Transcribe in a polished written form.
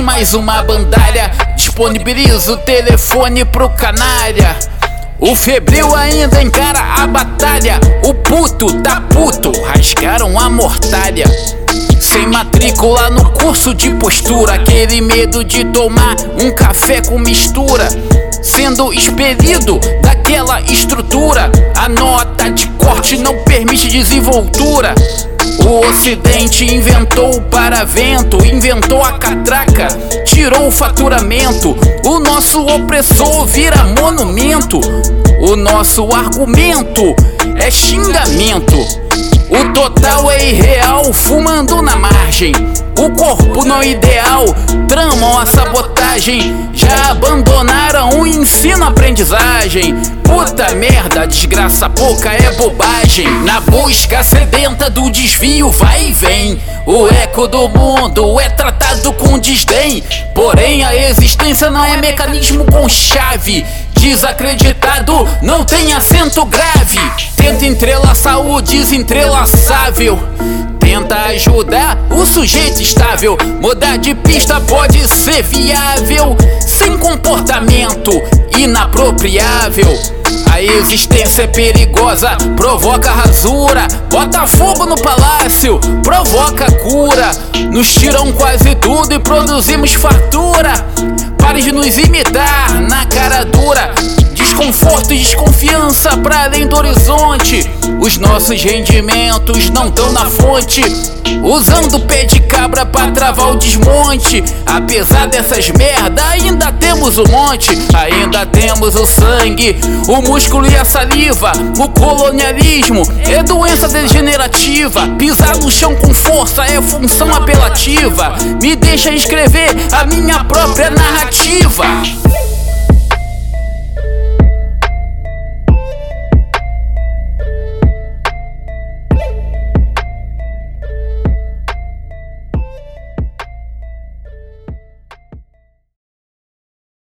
mais uma bandalha, disponibiliza o telefone pro canalha. O febril ainda encara a batalha, o puto tá puto, rasgaram a mortalha. Sem matrícula no curso de postura, aquele medo de tomar um café com mistura. Sendo expelido daquela estrutura, a nota de corte não permite desenvoltura. O ocidente inventou o paravento, inventou a catraca, tirou o faturamento. O nosso opressor vira monumento, o nosso argumento é xingamento. O total é irreal, fumando na margem. O corpo não ideal, tramam a sabotagem. Já abandonaram o ensino-aprendizagem. Puta merda, desgraça pouca é bobagem. Na busca sedenta do desvio vai e vem, o eco do mundo é tratado com desdém. Porém a existência não é mecanismo com chave. Desacreditado não tem acento grave. Tenta entrelaçar o desentrelaçável, tenta ajudar o sujeito estável. Mudar de pista pode ser viável, sem comportamento inapropriável. A existência é perigosa, provoca rasura, bota fogo no palácio, provoca cura. Nos tiram quase tudo e produzimos fartura. Pare de nos imitar na cara dura. Desconforto e desconfiança pra além do horizonte. Os nossos rendimentos não tão na fonte, usando pé de cabra pra travar o desmonte. Apesar dessas merda, ainda temos o monte. Ainda temos o sangue, o músculo e a saliva. O colonialismo é doença degenerativa. Pisar no chão com força é função apelativa. Me deixa escrever a minha própria narrativa.